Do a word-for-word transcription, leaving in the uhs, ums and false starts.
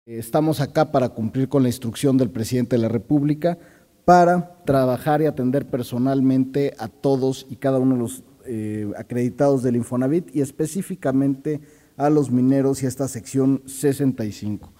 Estamos acá para cumplir con la instrucción del presidente de la República, para trabajar y atender personalmente a todos y cada uno de los eh, acreditados del Infonavit y específicamente a los mineros y a esta sección sesenta y cinco.